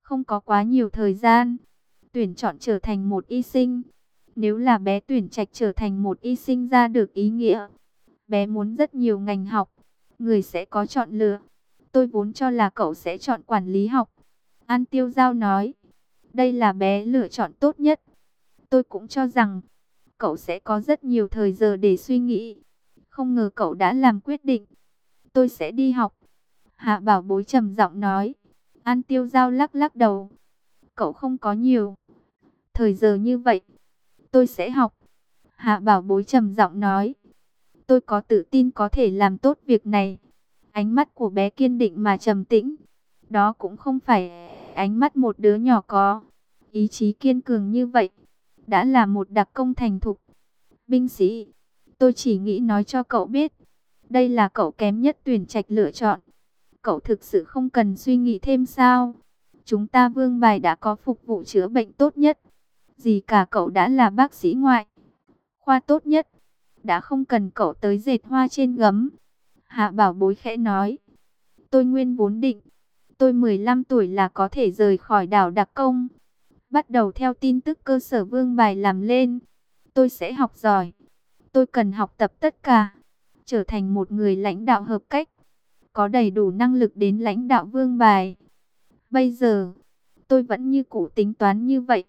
không có quá nhiều thời gian. Tuyển chọn trở thành một y sinh. Nếu là bé tuyển trạch trở thành một y sinh ra được ý nghĩa, bé muốn rất nhiều ngành học, người sẽ có chọn lựa. Tôi vốn cho là cậu sẽ chọn quản lý học. An Tiêu Giao nói, đây là bé lựa chọn tốt nhất. Tôi cũng cho rằng cậu sẽ có rất nhiều thời giờ để suy nghĩ. Không ngờ cậu đã làm quyết định. Tôi sẽ đi học. Hạ Bảo Bối trầm giọng nói. An Tiêu Giao lắc lắc đầu. Cậu không có nhiều thời giờ như vậy. Tôi sẽ học. Hạ Bảo Bối trầm giọng nói. Tôi có tự tin có thể làm tốt việc này. Ánh mắt của bé kiên định mà trầm tĩnh. Đó cũng không phải ánh mắt một đứa nhỏ có. Ý chí kiên cường như vậy đã là một đặc công thành thục. Binh sĩ, tôi chỉ nghĩ nói cho cậu biết. Đây là cậu kém nhất tuyển trạch lựa chọn. Cậu thực sự không cần suy nghĩ thêm sao? Chúng ta Vương Bài đã có phục vụ chữa bệnh tốt nhất. Gì cả cậu đã là bác sĩ ngoại khoa tốt nhất. Đã không cần cậu tới dệt hoa trên gấm. Hạ Bảo Bối khẽ nói. Tôi nguyên vốn định. Tôi 15 tuổi là có thể rời khỏi đảo đặc công. Bắt đầu theo tin tức cơ sở Vương Bài làm lên. Tôi sẽ học giỏi. Tôi cần học tập tất cả. Trở thành một người lãnh đạo hợp cách. Có đầy đủ năng lực đến lãnh đạo Vương Bài. Bây giờ, tôi vẫn như cũ tính toán như vậy.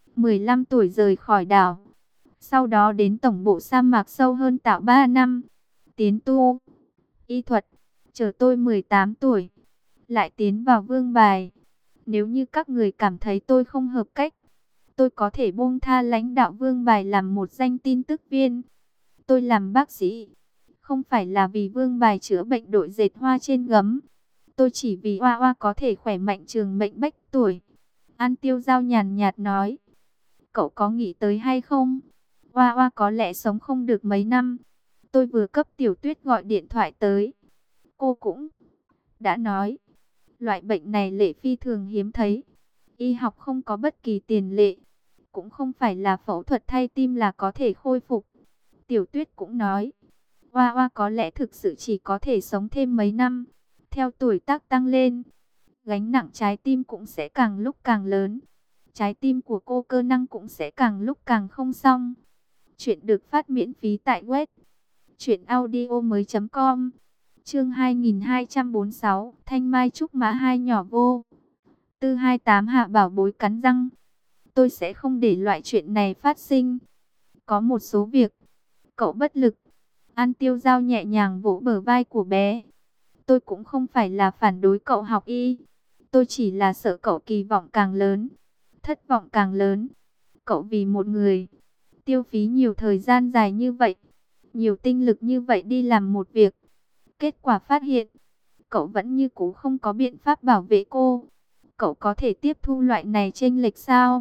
15 tuổi rời khỏi đảo. Sau đó đến tổng bộ sa mạc sâu hơn tạo 3 năm. Tiến tu y thuật. Chờ tôi 18 tuổi. Lại tiến vào Vương Bài. Nếu như các người cảm thấy tôi không hợp cách, tôi có thể buông tha lãnh đạo Vương Bài làm một danh tin tức viên. Tôi làm bác sĩ, không phải là vì Vương Bài chữa bệnh đội dệt hoa trên gấm. Tôi chỉ vì Hoa Hoa có thể khỏe mạnh trường mệnh bách tuổi. An Tiêu Giao nhàn nhạt nói. Cậu có nghĩ tới hay không? Hoa Hoa có lẽ sống không được mấy năm. Tôi vừa cấp Tiểu Tuyết gọi điện thoại tới. Cô cũng đã nói. Loại bệnh này lệ phi thường hiếm thấy. Y học không có bất kỳ tiền lệ. Cũng không phải là phẫu thuật thay tim là có thể khôi phục. Tiểu Tuyết cũng nói. Hoa Hoa có lẽ thực sự chỉ có thể sống thêm mấy năm. Theo tuổi tác tăng lên, gánh nặng trái tim cũng sẽ càng lúc càng lớn. Trái tim của cô cơ năng cũng sẽ càng lúc càng không xong. Chuyện được phát miễn phí tại web truyệnaudiomoi.com. Chương 2246, Thanh Mai trúc mã hai nhỏ vô. Tư 28 Hạ Bảo Bối cắn răng. Tôi sẽ không để loại chuyện này phát sinh. Có một số việc, cậu bất lực. An Tiêu Giao nhẹ nhàng vỗ bờ vai của bé. Tôi cũng không phải là phản đối cậu học y. Tôi chỉ là sợ cậu kỳ vọng càng lớn, thất vọng càng lớn. Cậu vì một người, tiêu phí nhiều thời gian dài như vậy, nhiều tinh lực như vậy đi làm một việc. Kết quả phát hiện, cậu vẫn như cũ không có biện pháp bảo vệ cô. Cậu có thể tiếp thu loại này chênh lệch sao?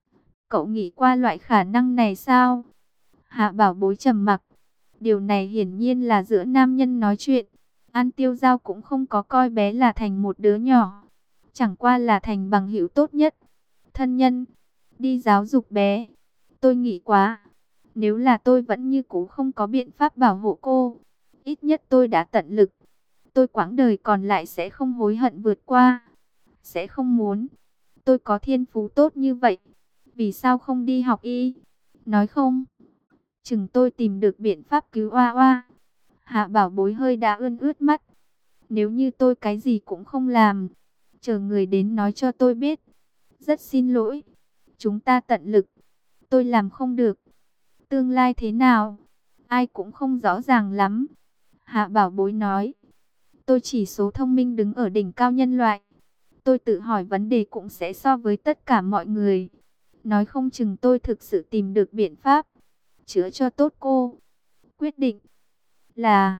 Cậu nghĩ qua loại khả năng này sao? Hạ Bảo Bối trầm mặc. Điều này hiển nhiên là giữa nam nhân nói chuyện. An Tiêu Giao cũng không có coi bé là thành một đứa nhỏ. Chẳng qua là thành bằng hữu tốt nhất. Thân nhân, đi giáo dục bé. Tôi nghĩ quá. Nếu là tôi vẫn như cũ không có biện pháp bảo hộ cô. Ít nhất tôi đã tận lực. Tôi quãng đời còn lại sẽ không hối hận vượt qua. Sẽ không muốn. Tôi có thiên phú tốt như vậy. Vì sao không đi học y? Nói không? Chừng tôi tìm được biện pháp cứu Hoa Hoa. Hạ Bảo Bối hơi đã ươn ướt mắt. Nếu như tôi cái gì cũng không làm, chờ người đến nói cho tôi biết. Rất xin lỗi. Chúng ta tận lực. Tôi làm không được. Tương lai thế nào? Ai cũng không rõ ràng lắm. Hạ Bảo Bối nói. Tôi chỉ số thông minh đứng ở đỉnh cao nhân loại. Tôi tự hỏi vấn đề cũng sẽ so với tất cả mọi người. Nói không chừng tôi thực sự tìm được biện pháp chữa cho tốt cô. Quyết định là...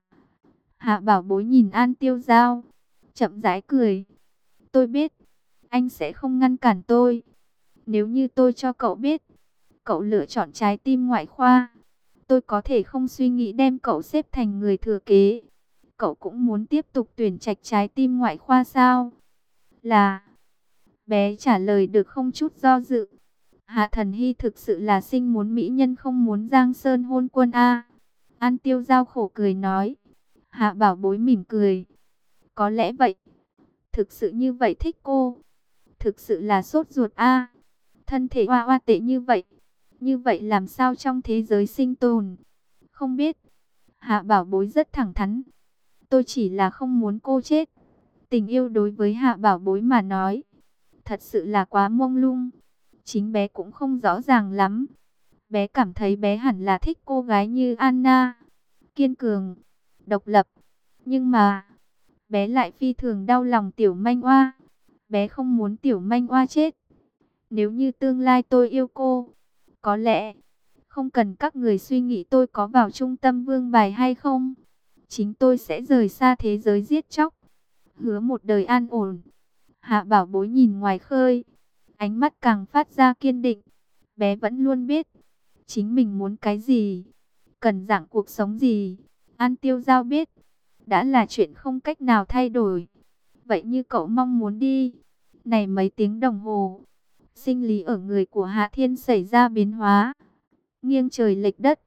Hạ Bảo Bối nhìn An Tiêu Giao, chậm rãi cười. Tôi biết, anh sẽ không ngăn cản tôi. Nếu như tôi cho cậu biết, cậu lựa chọn trái tim ngoại khoa, tôi có thể không suy nghĩ đem cậu xếp thành người thừa kế. Cậu cũng muốn tiếp tục tuyển trạch trái tim ngoại khoa sao? Là... Bé trả lời được không chút do dự. Hạ Thần Hy thực sự là sinh muốn mỹ nhân không muốn Giang Sơn hôn quân a. An Tiêu Giao khổ cười nói. Hạ Bảo Bối mỉm cười. Có lẽ vậy. Thực sự như vậy thích cô. thực sự là sốt ruột a. Thân thể Hoa Hoa tệ như vậy làm sao trong thế giới sinh tồn? Không biết. Hạ Bảo Bối rất thẳng thắn. Tôi chỉ là không muốn cô chết. Tình yêu đối với Hạ Bảo Bối mà nói, thật sự là quá mông lung. Chính bé cũng không rõ ràng lắm. Bé cảm thấy bé hẳn là thích cô gái như Anna, kiên cường, độc lập. Nhưng mà, bé lại phi thường đau lòng Tiểu Manh Oa. Bé không muốn Tiểu Manh Oa chết. Nếu như tương lai tôi yêu cô, có lẽ không cần các người suy nghĩ tôi có vào trung tâm vương bài hay không. Chính tôi sẽ rời xa thế giới giết chóc, hứa một đời an ổn. Hạ Bảo Bối nhìn ngoài khơi, ánh mắt càng phát ra kiên định. Bé vẫn luôn biết chính mình muốn cái gì, cần dạng cuộc sống gì. An Tiêu Giao biết, đã là chuyện không cách nào thay đổi. Vậy như cậu mong muốn đi. Này mấy tiếng đồng hồ, sinh lý ở người của Hạ Thiên xảy ra biến hóa, nghiêng trời lệch đất.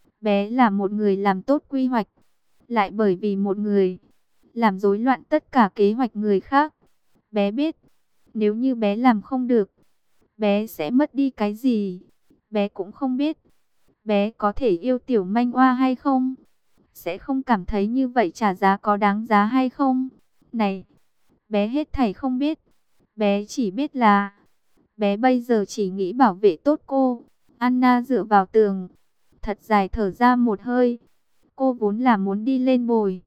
Bé là một người làm tốt quy hoạch, lại bởi vì một người làm rối loạn tất cả kế hoạch người khác. Bé biết, nếu như bé làm không được, bé sẽ mất đi cái gì. Bé cũng không biết, bé có thể yêu Tiểu Manh Oa hay không, sẽ không cảm thấy như vậy trả giá có đáng giá hay không. Này, bé hết thảy không biết. Bé chỉ biết là, bé bây giờ chỉ nghĩ bảo vệ tốt cô. Anna dựa vào tường, thật dài thở ra một hơi. Cô vốn là muốn đi lên bồi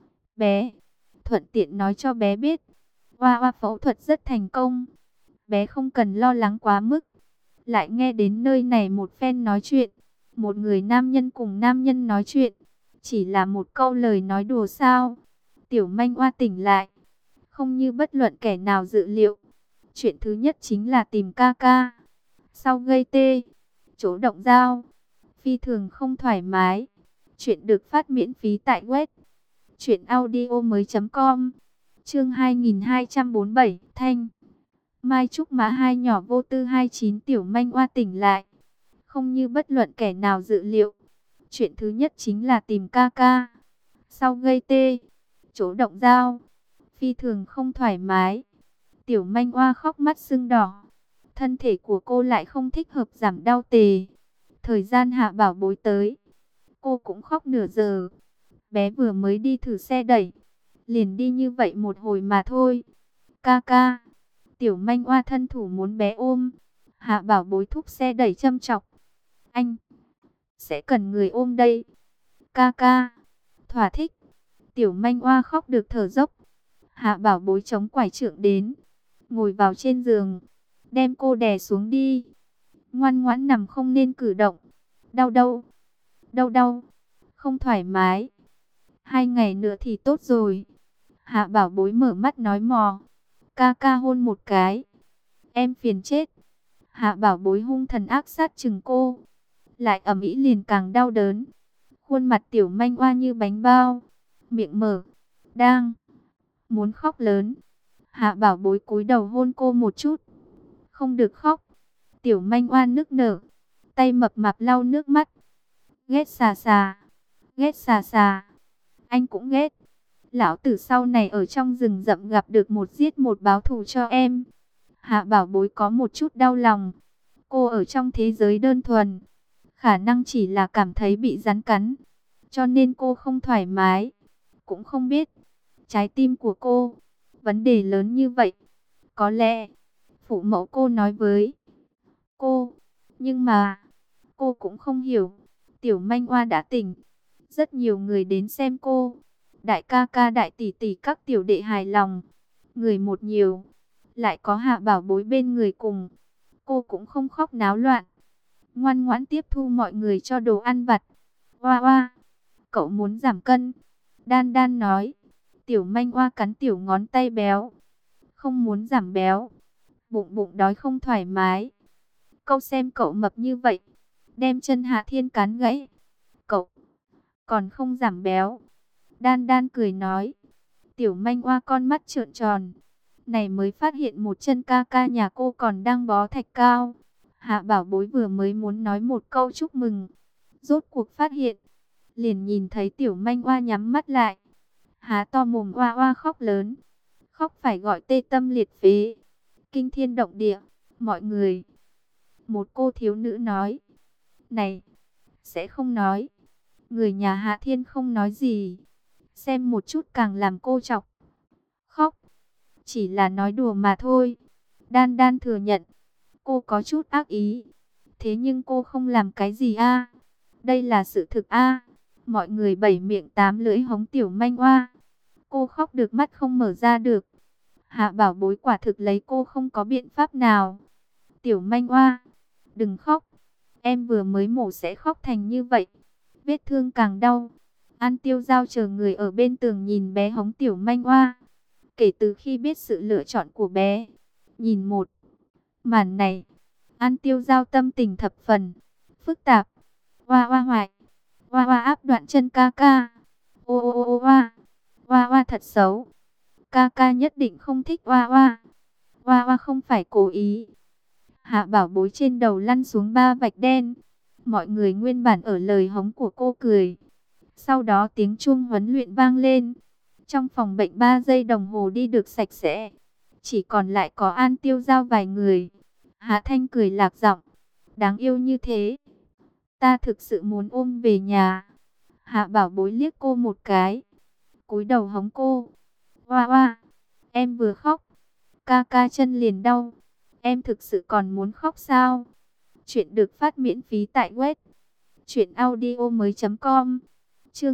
bé, thuận tiện nói cho bé biết, Hoa Hoa phẫu thuật rất thành công. Bé không cần lo lắng quá mức. Lại nghe đến nơi này một phen nói chuyện, một người nam nhân cùng nam nhân nói chuyện, chỉ là một câu lời nói đùa sao. Tiểu Manh Oa tỉnh lại, không như bất luận kẻ nào dự liệu. Chuyện thứ nhất chính là tìm ca ca. Sau gây tê, chỗ động dao, phi thường không thoải mái. Chuyện được phát miễn phí tại web truyệnaudiomoi.com. Chương 2247, Thanh Mai Trúc Mã hai nhỏ vô tư 29. Tiểu Manh Oa tỉnh lại, không như bất luận kẻ nào dự liệu. Chuyện thứ nhất chính là tìm ca ca. Sau gây tê, chỗ động dao, phi thường không thoải mái. Tiểu Manh Oa khóc mắt sưng đỏ. Thân thể của cô lại không thích hợp giảm đau tề. Thời gian Hạ Bảo Bối tới, cô cũng khóc nửa giờ. Bé vừa mới đi thử xe đẩy, liền đi như vậy một hồi mà thôi. Ca ca. Tiểu Manh Oa thân thủ muốn bé ôm. Hạ Bảo Bối thúc xe đẩy châm chọc. Anh sẽ cần người ôm đây. Ca ca. Thỏa thích. Tiểu Manh Oa khóc được thở dốc. Hạ Bảo Bối chống quải trượng đến, ngồi vào trên giường, đem cô đè xuống đi. Ngoan ngoãn nằm không nên cử động. Đau đâu? Đau, không thoải mái. 2 ngày nữa thì tốt rồi. Hạ Bảo Bối mở mắt nói mò. Ca ca hôn một cái. Em phiền chết. Hạ Bảo Bối hung thần ác sát chừng cô. Lại ầm ĩ liền càng đau đớn. Khuôn mặt Tiểu Manh Oa như bánh bao, miệng mở, đang muốn khóc lớn. Hạ Bảo Bối cúi đầu hôn cô một chút. Không được khóc. Tiểu Manh Oa nức nở, tay mập mạp lau nước mắt. Ghét xà xà, ghét xà xà. Anh cũng ghét. Lão tử sau này ở trong rừng rậm gặp được một giết một báo thù cho em. Hạ Bảo Bối có một chút đau lòng. Cô ở trong thế giới đơn thuần, khả năng chỉ là cảm thấy bị rắn cắn, cho nên cô không thoải mái. Cũng không biết trái tim của cô vấn đề lớn như vậy. Có lẽ phụ mẫu cô nói với cô, nhưng mà cô cũng không hiểu. Tiểu Manh Oa đã tỉnh, rất nhiều người đến xem cô. Đại ca ca đại tỷ tỷ các tiểu đệ hài lòng. Người một nhiều, lại có Hạ Bảo Bối bên người cùng, cô cũng không khóc náo loạn, ngoan ngoãn tiếp thu mọi người cho đồ ăn vặt. Oa oa, cậu muốn giảm cân. Đan Đan nói. Tiểu Manh Oa cắn tiểu ngón tay béo. Không muốn giảm béo, bụng bụng đói không thoải mái. Câu xem cậu mập như vậy, đem chân Hạ Thiên cắn gãy. Cậu còn không giảm béo. Đan Đan cười nói. Tiểu Manh Oa con mắt trợn tròn. Này mới phát hiện một chân ca ca nhà cô còn đang bó thạch cao. Hạ Bảo Bối vừa mới muốn nói một câu chúc mừng, rốt cuộc phát hiện, liền nhìn thấy Tiểu Manh Oa nhắm mắt lại, há to mồm oa oa khóc lớn. Khóc phải gọi tê tâm liệt phế. kinh thiên động địa. Mọi người, một cô thiếu nữ nói, này, sẽ không nói. Người nhà Hạ Thiên không nói gì, xem một chút càng làm cô chọc khóc. Chỉ là nói đùa mà thôi. Đan Đan thừa nhận, cô có chút ác ý. Thế nhưng cô không làm cái gì a. Đây là sự thực a. Mọi người bảy miệng tám lưỡi hống tiểu manh oa. Cô khóc được mắt không mở ra được. Hạ Bảo Bối quả thực lấy cô không có biện pháp nào. Tiểu manh oa, đừng khóc. Em vừa mới mổ sẽ khóc thành như vậy. Vết thương càng đau. An Tiêu Giao chờ người ở bên tường nhìn bé hống tiểu manh oa. Kể từ khi biết sự lựa chọn của bé, nhìn một màn này, An Tiêu Giao tâm tình thập phần phức tạp. Oa oa hoài, oa oa áp đoạn chân ca ca. Ô ô ô ô oa, oa oa thật xấu. Ca ca nhất định không thích oa oa. Oa oa không phải cố ý. Hạ Bảo Bối trên đầu lăn xuống 3 vạch đen. Mọi người nguyên bản ở lời hống của cô cười. Sau đó tiếng chuông huấn luyện vang lên. Trong phòng bệnh 3 giây đồng hồ đi được sạch sẽ. Chỉ còn lại có An Tiêu Giao vài người. Hạ Thanh cười lạc giọng. Đáng yêu như thế. Ta thực sự muốn ôm về nhà. Hạ Bảo Bối liếc cô một cái. Cúi đầu hống cô. Oa oa, em vừa khóc. Ca ca chân liền đau. Em thực sự còn muốn khóc sao? Chuyện được phát miễn phí tại web truyệnaudiomoi.com. Chương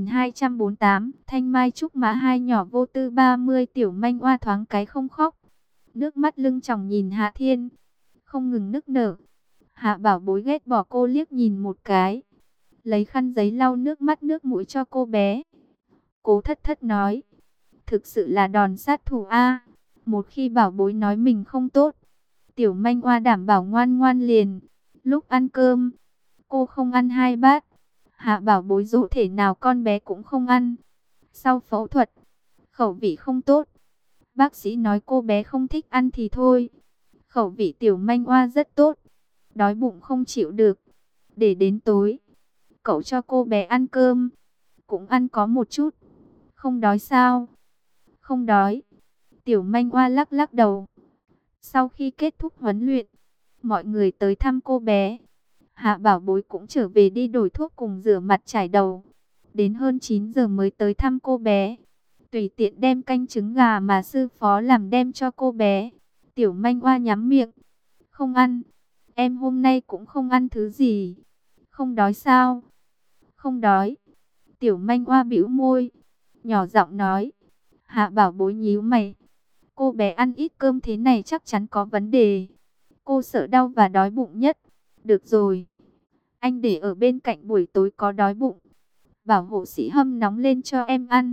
2248, Thanh Mai Trúc Mã hai nhỏ vô tư 30 tiểu manh oa thoáng cái không khóc. Nước mắt lưng tròng nhìn Hạ Thiên, không ngừng nức nở. Hạ Bảo Bối ghét bỏ cô liếc nhìn một cái, lấy khăn giấy lau nước mắt nước mũi cho cô bé. Cố Thất Thất nói, thực sự là đòn sát thủ a. Một khi Bảo Bối nói mình không tốt, tiểu manh oa đảm bảo ngoan ngoan liền. Lúc ăn cơm, cô không ăn 2 bát. Hạ Bảo Bối dỗ thể nào con bé cũng không ăn. Sau phẫu thuật, khẩu vị không tốt. Bác sĩ nói cô bé không thích ăn thì thôi. Khẩu vị tiểu manh oa rất tốt. Đói bụng không chịu được. Để đến tối, cậu cho cô bé ăn cơm. Cũng ăn có một chút. Không đói sao? Không đói. Tiểu manh oa lắc lắc đầu. Sau khi kết thúc huấn luyện, mọi người tới thăm cô bé. Hạ Bảo Bối cũng trở về đi đổi thuốc cùng rửa mặt chải đầu. Đến hơn 9 giờ mới tới thăm cô bé. Tùy tiện đem canh trứng gà mà sư phó làm đem cho cô bé. Tiểu manh oa nhắm miệng. Không ăn. Em hôm nay cũng không ăn thứ gì. Không đói sao? Không đói. Tiểu manh oa bĩu môi, nhỏ giọng nói. Hạ Bảo Bối nhíu mày. Cô bé ăn ít cơm thế này chắc chắn có vấn đề. Cô sợ đau và đói bụng nhất. Được rồi, anh để ở bên cạnh buổi tối có đói bụng, bảo hộ sĩ hâm nóng lên cho em ăn.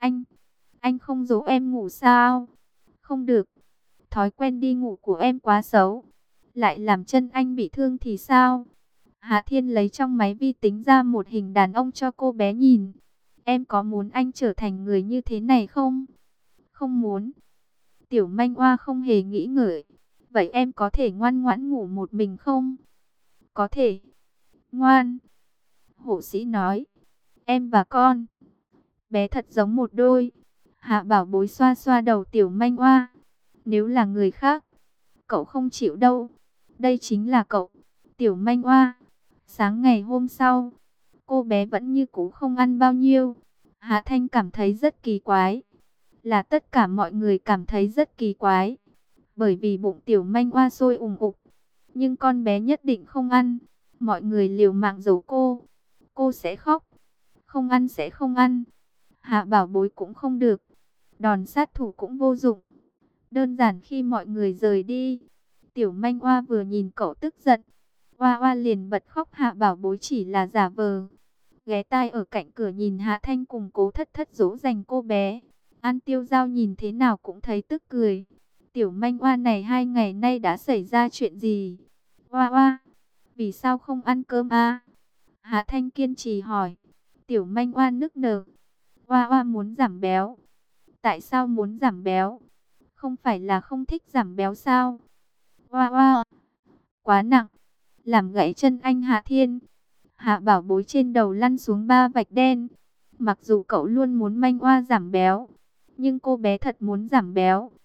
Anh không dỗ em ngủ sao? Không được, thói quen đi ngủ của em quá xấu. Lại làm chân anh bị thương thì sao? Hạ Thiên lấy trong máy vi tính ra một hình đàn ông cho cô bé nhìn. Em có muốn anh trở thành người như thế này không? Không muốn. Tiểu manh oa không hề nghĩ ngợi. Vậy em có thể ngoan ngoãn ngủ một mình không? Có thể. Ngoan. Hộ sĩ nói. Em và con bé thật giống một đôi. Hạ Bảo Bối xoa xoa đầu tiểu manh oa. Nếu là người khác, cậu không chịu đâu. Đây chính là cậu, tiểu manh oa. Sáng ngày hôm sau, cô bé vẫn như cũ không ăn bao nhiêu. Hạ Thanh cảm thấy rất kỳ quái. Là tất cả mọi người cảm thấy rất kỳ quái. Bởi vì bụng tiểu manh oa sôi ùng ục. Nhưng con bé nhất định không ăn. Mọi người liều mạng giấu cô. Cô sẽ khóc. Không ăn sẽ không ăn. Hạ Bảo Bối cũng không được. Đòn sát thủ cũng vô dụng. Đơn giản khi mọi người rời đi, tiểu manh oa vừa nhìn cậu tức giận, oa oa liền bật khóc. Hạ Bảo Bối chỉ là giả vờ, ghé tai ở cạnh cửa nhìn Hạ Thanh cùng Cố Thất Thất dỗ dành cô bé. An Tiêu Giao nhìn thế nào cũng thấy tức cười. Tiểu manh oa này 2 ngày nay đã xảy ra chuyện gì? Oa oa, vì sao không ăn cơm a? Hạ Thanh kiên trì hỏi. Tiểu manh oa nức nở. Oa oa muốn giảm béo. Tại sao muốn giảm béo? Không phải là không thích giảm béo sao? Oa oa, quá nặng, làm gãy chân anh Hạ Thiên. Hạ Bảo Bối trên đầu lăn xuống 3 vạch đen. Mặc dù cậu luôn muốn manh oa giảm béo, nhưng cô bé thật muốn giảm béo.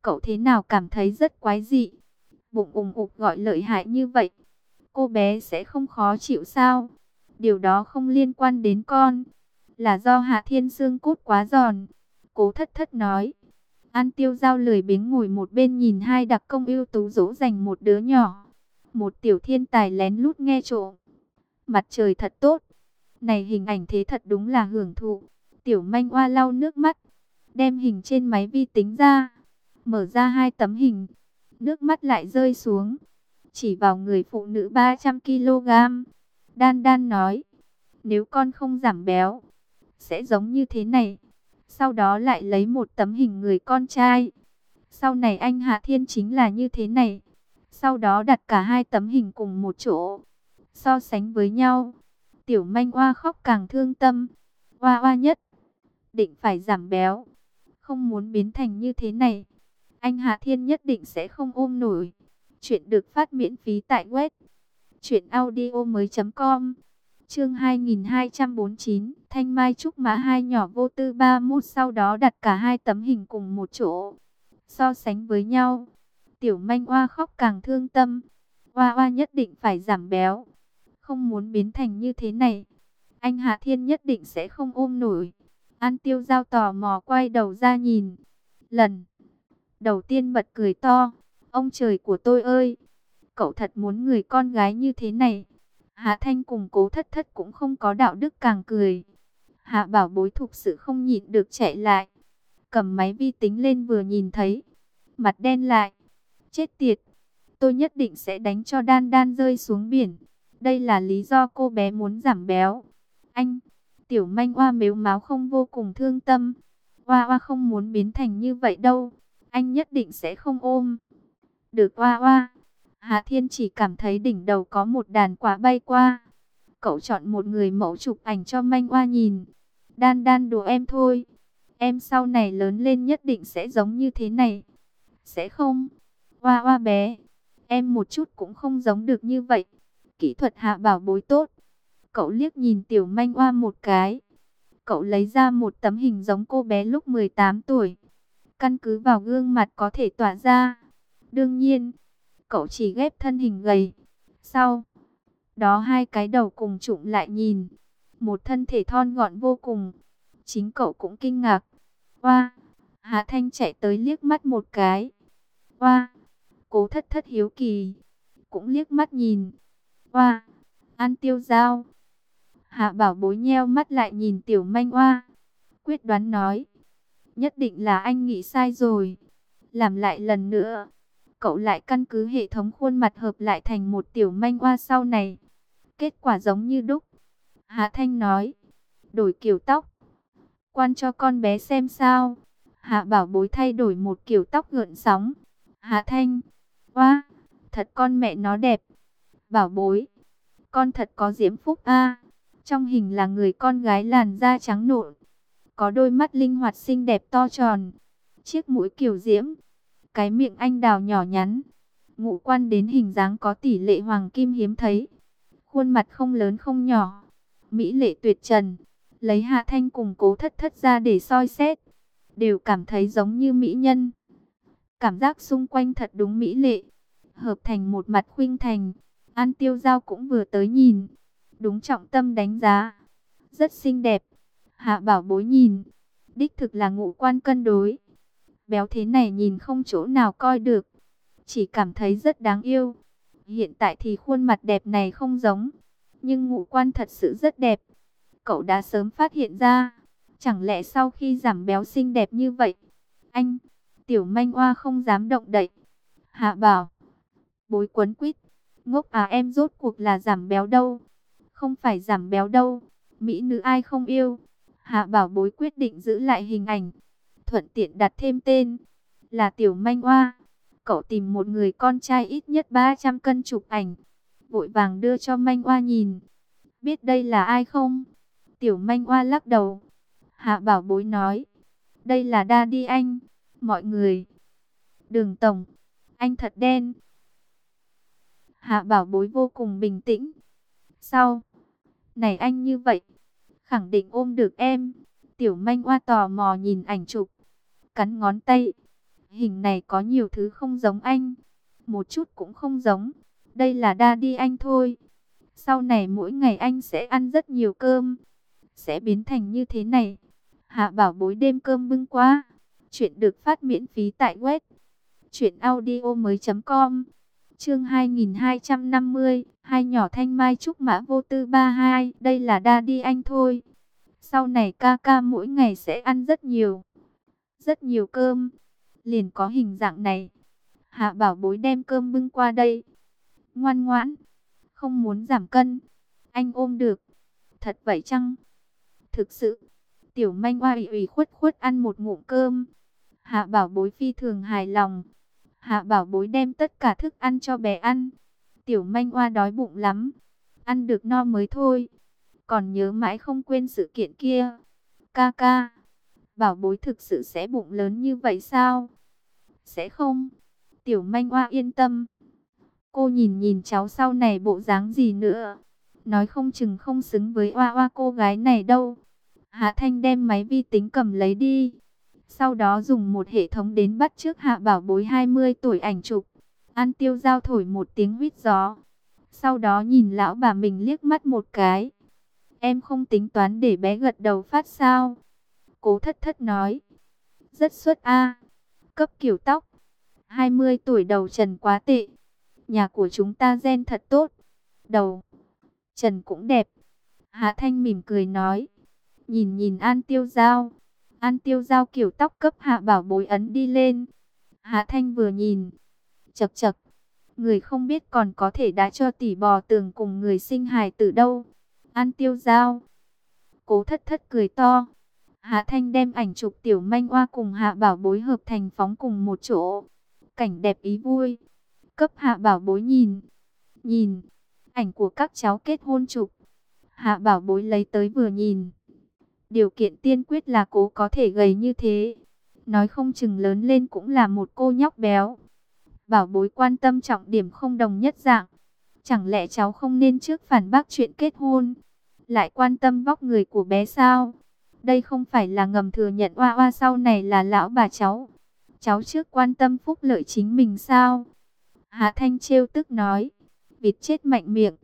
Cậu thế nào cảm thấy rất quái dị. Bụng ùng ục gọi lợi hại như vậy. Cô bé sẽ không khó chịu sao? Điều đó không liên quan đến con. Là do Hạ Thiên xương cốt quá giòn. Cố Thất Thất nói. An Tiêu Giao lười biếng ngồi một bên nhìn hai đặc công ưu tú dỗ dành một đứa nhỏ. Một tiểu thiên tài lén lút nghe trộm. Mặt trời thật tốt. Này hình ảnh thế thật đúng là hưởng thụ. Tiểu manh oa lau nước mắt. Đem hình trên máy vi tính ra. Mở ra hai tấm hình. Nước mắt lại rơi xuống. Chỉ vào người phụ nữ 300 kg. Đan Đan nói. Nếu con không giảm béo. Sẽ giống như thế này. Sau đó lại lấy một tấm hình người con trai. Sau này anh Hạ Thiên chính là như thế này. Sau đó đặt cả hai tấm hình cùng một chỗ. So sánh với nhau. Tiểu manh oa khóc càng thương tâm. Oa oa nhất định phải giảm béo. Không muốn biến thành như thế này. Anh Hạ Thiên nhất định sẽ không ôm nổi. Chuyện được phát miễn phí tại web truyệnaudiomoi.com. Chương 2249, Thanh Mai Trúc Mã hai nhỏ vô tư 31, sau đó đặt cả hai tấm hình cùng một chỗ. So sánh với nhau, tiểu manh oa khóc càng thương tâm. Oa oa nhất định phải giảm béo. Không muốn biến thành như thế này. Anh Hạ Thiên nhất định sẽ không ôm nổi. An Tiêu Giao tò mò quay đầu ra nhìn. Lần đầu tiên bật cười to. Ông trời của tôi ơi! Cậu thật muốn người con gái như thế này. Hạ Thanh cùng Cố Thất Thất cũng không có đạo đức càng cười. Hạ Bảo Bối thực sự không nhịn được chạy lại. Cầm máy vi tính lên vừa nhìn thấy. Mặt đen lại. Chết tiệt! Tôi nhất định sẽ đánh cho Đan Đan rơi xuống biển. Đây là lý do cô bé muốn giảm béo. Anh! Tiểu manh oa mếu máo không vô cùng thương tâm. Oa oa không muốn biến thành như vậy đâu. Anh nhất định sẽ không ôm được oa oa. Hạ Thiên chỉ cảm thấy đỉnh đầu có một đàn quả bay qua. Cậu chọn một người mẫu chụp ảnh cho manh oa nhìn. Đan Đan đùa em thôi. Em sau này lớn lên nhất định sẽ giống như thế này. Sẽ không? Oa oa bé. Em một chút cũng không giống được như vậy. Kỹ thuật Hạ Bảo Bối tốt. Cậu liếc nhìn tiểu manh oa một cái. Cậu lấy ra một tấm hình giống cô bé lúc 18 tuổi. Căn cứ vào gương mặt có thể tỏa ra. Đương nhiên, cậu chỉ ghép thân hình gầy. Sau đó hai cái đầu cùng chụm lại nhìn. Một thân thể thon gọn vô cùng. Chính cậu cũng kinh ngạc. Oa! Hạ Thanh chạy tới liếc mắt một cái. Oa! Cố Thất Thất hiếu kỳ. Cũng liếc mắt nhìn. Oa! An Tiêu Giao. Hạ Bảo Bối nheo mắt lại nhìn tiểu manh oa. Quyết đoán nói. Nhất định là anh nghĩ sai rồi. Làm lại lần nữa. Cậu lại căn cứ hệ thống khuôn mặt hợp lại thành một tiểu manh oa sau này. Kết quả giống như đúc. Hạ Thanh nói. Đổi kiểu tóc. Quan cho con bé xem sao. Hạ Bảo Bối thay đổi một kiểu tóc gợn sóng. Hạ Thanh. Oa, thật con mẹ nó đẹp. Bảo Bối. Con thật có diễm phúc a. Trong hình là người con gái làn da trắng nộn. Có đôi mắt linh hoạt xinh đẹp to tròn. Chiếc mũi kiều diễm. Cái miệng anh đào nhỏ nhắn. Ngũ quan đến hình dáng có tỷ lệ hoàng kim hiếm thấy. Khuôn mặt không lớn không nhỏ. Mỹ lệ tuyệt trần. Lấy Hạ Thanh cùng Cố Thất Thất ra để soi xét. Đều cảm thấy giống như mỹ nhân. Cảm giác xung quanh thật đúng mỹ lệ. Hợp thành một mặt khuynh thành. An Tiêu Giao cũng vừa tới nhìn. Đúng trọng tâm đánh giá. Rất xinh đẹp. Hạ Bảo Bối nhìn. Đích thực là ngũ quan cân đối. Béo thế này nhìn không chỗ nào coi được. Chỉ cảm thấy rất đáng yêu. Hiện tại thì khuôn mặt đẹp này không giống. Nhưng ngũ quan thật sự rất đẹp. Cậu đã sớm phát hiện ra. Chẳng lẽ sau khi giảm béo xinh đẹp như vậy. Anh, tiểu manh oa không dám động đậy. Hạ Bảo Bối quấn quýt. Ngốc à, em rốt cuộc là giảm béo đâu. Không phải giảm béo đâu. Mỹ nữ ai không yêu. Hạ Bảo Bối quyết định giữ lại hình ảnh. Thuận tiện đặt thêm tên. Là tiểu manh oa. Cậu tìm một người con trai ít nhất 300 cân chụp ảnh. Vội vàng đưa cho manh oa nhìn. Biết đây là ai không? Tiểu manh oa lắc đầu. Hạ Bảo Bối nói. Đây là Daddy anh. Mọi người. Đường tổng. Anh thật đen. Hạ Bảo Bối vô cùng bình tĩnh. Sao? Này anh như vậy. Khẳng định ôm được em. Tiểu manh oa tò mò nhìn ảnh chụp. Cắn ngón tay. Hình này có nhiều thứ không giống anh. Một chút cũng không giống. Đây là daddy anh thôi. Sau này mỗi ngày anh sẽ ăn rất nhiều cơm. Sẽ biến thành như thế này. Hạ Bảo Bối đêm cơm bưng qua. Chuyện được phát miễn phí tại web truyệnaudiomoi.com. Chương 2250, hai nhỏ thanh mai trúc mã vô tư 32, đây là daddy anh thôi. Sau này ca ca mỗi ngày sẽ ăn rất nhiều cơm, liền có hình dạng này. Hạ Bảo Bối đem cơm bưng qua đây. Ngoan ngoãn, không muốn giảm cân, anh ôm được. Thật vậy chăng? Thực sự. Tiểu Manh Oa ủy khuất khuất ăn một ngụm cơm. Hạ Bảo Bối phi thường hài lòng. Hạ Bảo Bối đem tất cả thức ăn cho bé ăn. Tiểu Manh Oa đói bụng lắm, ăn được no mới thôi. Còn nhớ mãi không quên sự kiện kia. Ca ca, Bảo Bối thực sự sẽ bụng lớn như vậy sao? Sẽ không. Tiểu Manh Oa yên tâm. Cô nhìn nhìn cháu sau này bộ dáng gì nữa. Nói không chừng không xứng với Oa Oa cô gái này đâu. Hạ Thanh đem máy vi tính cầm lấy đi. Sau đó dùng một hệ thống đến bắt chước Hạ Bảo Bối 20 tuổi ảnh chụp. An Tiêu Giao thổi một tiếng huýt gió. Sau đó nhìn lão bà mình liếc mắt một cái. Em không tính toán để bé gật đầu phát sao? Cố Thất Thất nói. Rất xuất a. Cấp kiểu tóc. 20 tuổi đầu trần quá tệ. Nhà của chúng ta gen thật tốt. Đầu trần cũng đẹp. Hạ Thanh mỉm cười nói. Nhìn nhìn An Tiêu Giao. An Tiêu Giao kiểu tóc cấp Hạ Bảo Bối ấn đi lên. Hạ Thanh vừa nhìn. Chậc chậc. Người không biết còn có thể đã cho tỷ bò tường cùng người sinh hài tử đâu. An Tiêu Giao. Cố Thất Thất cười to. Hạ Thanh đem ảnh chụp Tiểu Manh Oa cùng Hạ Bảo Bối hợp thành phóng cùng một chỗ. Cảnh đẹp ý vui. Cấp Hạ Bảo Bối nhìn. Nhìn. Ảnh của các cháu kết hôn chụp. Hạ Bảo Bối lấy tới vừa nhìn. Điều kiện tiên quyết là cố có thể gầy như thế. Nói không chừng lớn lên cũng là một cô nhóc béo. Bảo Bối quan tâm trọng điểm không đồng nhất dạng. Chẳng lẽ cháu không nên trước phản bác chuyện kết hôn, lại quan tâm vóc người của bé sao? Đây không phải là ngầm thừa nhận Oa Oa sau này là lão bà cháu. Cháu trước quan tâm phúc lợi chính mình sao? Hạ Thanh trêu tức nói. Vịt chết mạnh miệng.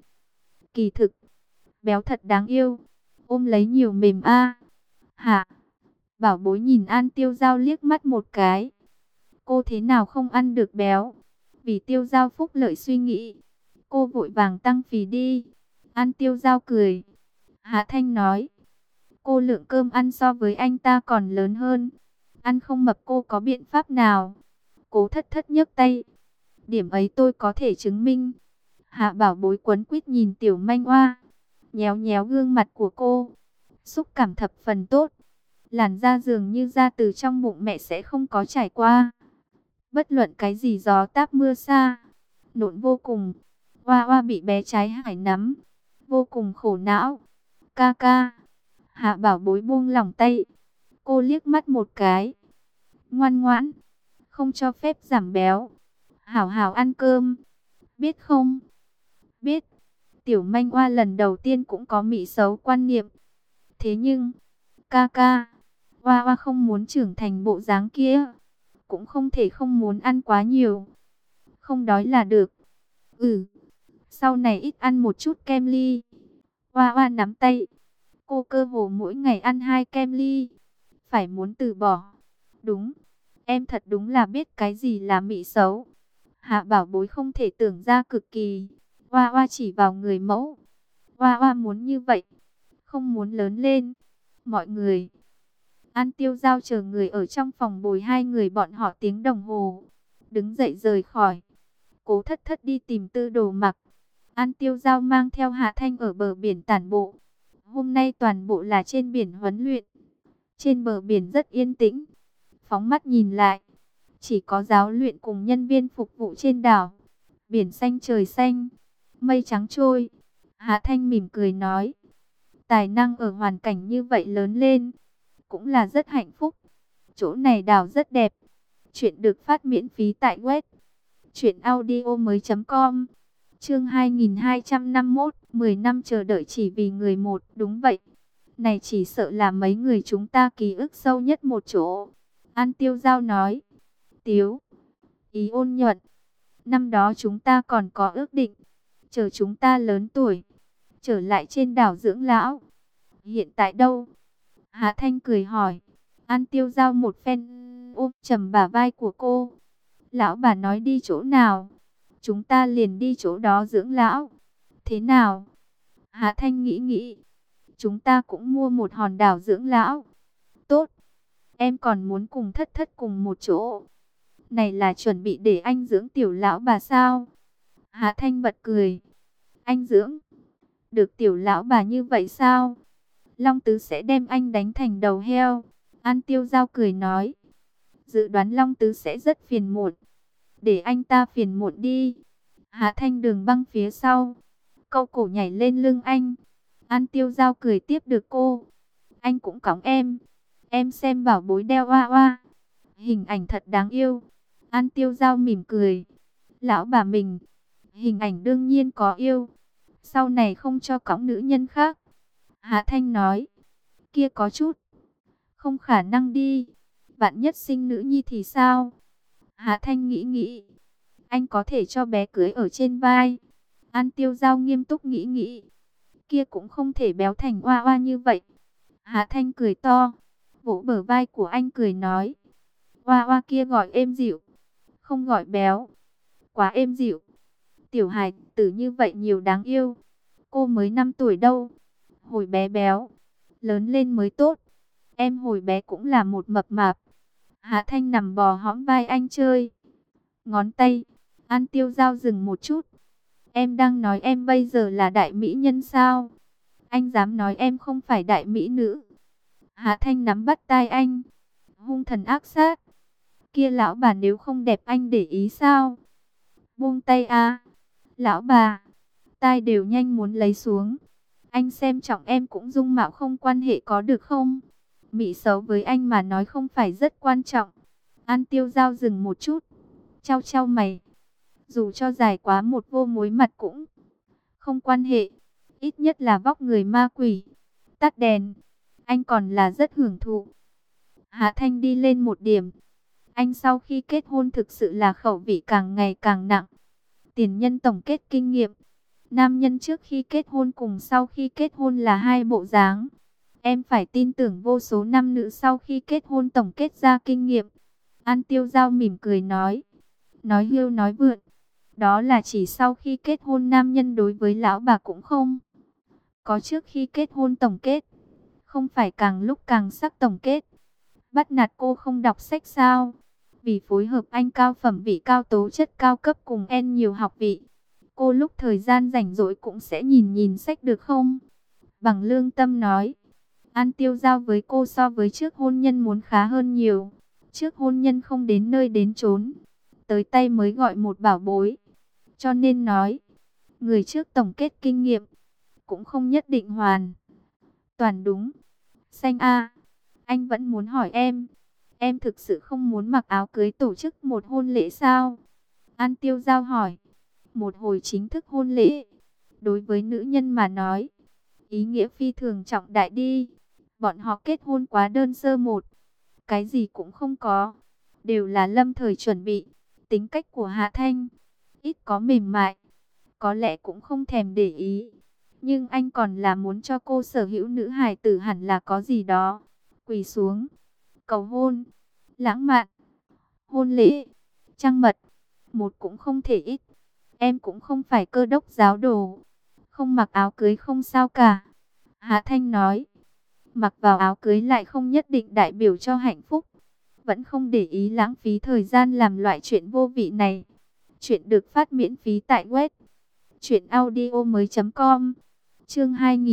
Kỳ thực, béo thật đáng yêu. Ôm lấy nhiều mềm a. Hạ Bảo Bối nhìn An Tiêu Giao liếc mắt một cái. Cô thế nào không ăn được béo? Vì Tiêu Giao phúc lợi suy nghĩ, cô vội vàng tăng phì đi. An Tiêu Giao cười. Hạ Thanh nói. Cô lượng cơm ăn so với anh ta còn lớn hơn. Ăn không mập cô có biện pháp nào? Cố Thất Thất nhấc tay. Điểm ấy tôi có thể chứng minh. Hạ Bảo Bối quấn quýt nhìn Tiểu Manh Oa. Nhéo nhéo gương mặt của cô. Xúc cảm thập phần tốt. Làn da dường như da từ trong bụng mẹ sẽ không có trải qua bất luận cái gì gió táp mưa xa. Nộn vô cùng. Oa Oa bị bé trái hải nắm. Vô cùng khổ não. Ca ca. Hạ Bảo Bối buông lỏng tay. Cô liếc mắt một cái. Ngoan ngoãn. Không cho phép giảm béo. Hảo hảo ăn cơm. Biết không? Biết. Tiểu Manh Oa lần đầu tiên cũng có mị xấu quan niệm. Thế nhưng, ca ca, Oa Oa không muốn trưởng thành bộ dáng kia. Cũng không thể không muốn ăn quá nhiều. Không đói là được. Sau này ít ăn một chút kem ly. Oa Oa nắm tay. Cô cơ hồ mỗi ngày ăn 2 kem ly. Phải muốn từ bỏ. Đúng. Em thật đúng là biết cái gì là mị xấu. Hạ Bảo Bối không thể tưởng ra cực kỳ. Oa Oa chỉ vào người mẫu. Oa Oa muốn như vậy. Không muốn lớn lên. Mọi người. An Tiêu Giao chờ người ở trong phòng bồi hai người bọn họ tiếng đồng hồ. Đứng dậy rời khỏi. Cố Thất Thất đi tìm Tư Đồ Mặc. An Tiêu Giao mang theo Hạ Thanh ở bờ biển tản bộ. Hôm nay toàn bộ là trên biển huấn luyện. Trên bờ biển rất yên tĩnh. Phóng mắt nhìn lại, chỉ có giáo luyện cùng nhân viên phục vụ trên đảo. Biển xanh trời xanh, mây trắng trôi. Hạ Thanh mỉm cười nói. Tài năng ở hoàn cảnh như vậy lớn lên, cũng là rất hạnh phúc. Chỗ này đảo rất đẹp. Chuyện được phát miễn phí tại web truyệnaudiomoi.com. Chương 2251, 10 năm chờ đợi chỉ vì người một. Đúng vậy. Này chỉ sợ là mấy người chúng ta ký ức sâu nhất một chỗ. An Tiêu Giao nói. tiếu, ý ôn nhuận. Năm đó chúng ta còn có ước định, chờ chúng ta lớn tuổi, trở lại trên đảo dưỡng lão. Hiện tại đâu? Hạ Thanh cười hỏi. An Tiêu Giao một phen ôm chầm bả vai của cô. Lão bà nói đi chỗ nào, chúng ta liền đi chỗ đó dưỡng lão. Thế nào? Hạ Thanh nghĩ nghĩ. Chúng ta cũng mua một hòn đảo dưỡng lão. Tốt. Em còn muốn cùng Thất Thất cùng một chỗ. Này là chuẩn bị để anh dưỡng tiểu lão bà sao? Hạ Thanh bật cười. Anh dưỡng được tiểu lão bà như vậy sao? Long Tứ sẽ đem anh đánh thành đầu heo. An Tiêu Giao cười nói. Dự đoán Long Tứ sẽ rất phiền muộn. Để anh ta phiền muộn đi. Hạ Thanh Đường băng phía sau, câu cổ nhảy lên lưng anh. An Tiêu Giao cười tiếp được cô. Anh cũng cõng em. Em xem bảo bối đeo oa oa. Hình ảnh thật đáng yêu. An Tiêu Giao mỉm cười. Lão bà mình, hình ảnh đương nhiên có yêu. Sau này không cho cõng nữ nhân khác. Hạ Thanh nói. Kia có chút không khả năng đi. Vạn nhất sinh nữ nhi thì sao? Hạ Thanh nghĩ nghĩ. Anh có thể cho bé cưới ở trên vai. An Tiêu Giao nghiêm túc nghĩ nghĩ. Kia cũng không thể béo thành oa oa như vậy. Hạ Thanh cười to, vỗ bờ vai của anh cười nói. Oa oa kia gọi êm dịu, không gọi béo. Quá êm dịu. Tiểu hài tử như vậy nhiều đáng yêu. Cô mới 5 tuổi đâu. Hồi bé béo, lớn lên mới tốt. Em hồi bé cũng là một mập mạp. Hạ Thanh nằm bò hõm vai anh chơi. Ngón tay. An Tiêu Giao dừng một chút. Em đang nói em bây giờ là đại mỹ nhân sao? Anh dám nói em không phải đại mỹ nữ. Hạ Thanh nắm bắt tai anh, hung thần ác sát. Kia lão bà nếu không đẹp anh để ý sao? Buông tay a. Lão bà, tai đều nhanh muốn lấy xuống. Anh xem trọng em cũng dung mạo không quan hệ có được không? Mỹ xấu với anh mà nói không phải rất quan trọng. An Tiêu Giao dừng một chút, chau chau mày. Dù cho dài quá một vô mối mặt cũng không quan hệ. Ít nhất là vóc người ma quỷ. Tắt đèn. Anh còn là rất hưởng thụ. Hạ Thanh đi lên một điểm. Anh sau khi kết hôn thực sự là khẩu vị càng ngày càng nặng. Tiền nhân tổng kết kinh nghiệm. Nam nhân trước khi kết hôn cùng sau khi kết hôn là hai bộ dáng. Em phải tin tưởng vô số nam nữ sau khi kết hôn tổng kết ra kinh nghiệm. An Tiêu Giao mỉm cười nói. Nói hưu nói vượn. Đó là chỉ sau khi kết hôn nam nhân đối với lão bà cũng không có trước khi kết hôn tổng kết. Không phải càng lúc càng sắc tổng kết. Bắt nạt cô không đọc sách sao? Vì phối hợp anh cao phẩm vị cao tố chất cao cấp cùng en nhiều học vị. Cô lúc thời gian rảnh rỗi cũng sẽ nhìn nhìn sách được không? Bằng lương tâm nói. An Tiêu Giao với cô so với trước hôn nhân muốn khá hơn nhiều. Trước hôn nhân không đến nơi đến chốn. Tới tay mới gọi một bảo bối. Cho nên nói, người trước tổng kết kinh nghiệm, cũng không nhất định hoàn toàn đúng. Xanh A, anh vẫn muốn hỏi em thực sự không muốn mặc áo cưới tổ chức một hôn lễ sao? An Tiêu Giao hỏi, một hồi chính thức hôn lễ, đối với nữ nhân mà nói, ý nghĩa phi thường trọng đại đi. Bọn họ kết hôn quá đơn sơ một, cái gì cũng không có, đều là lâm thời chuẩn bị. Tính cách của Hạ Thanh ít có mềm mại, có lẽ cũng không thèm để ý. Nhưng anh còn là muốn cho cô sở hữu nữ hài tử hẳn là có gì đó. Quỳ xuống, cầu hôn, lãng mạn, hôn lễ, trăng mật, một cũng không thể ít. Em cũng không phải cơ đốc giáo đồ, không mặc áo cưới không sao cả. Hạ Thanh nói, mặc vào áo cưới lại không nhất định đại biểu cho hạnh phúc. Vẫn không để ý lãng phí thời gian làm loại chuyện vô vị này. Chuyện được phát miễn phí tại web truyệnaudiomoi.com. Chương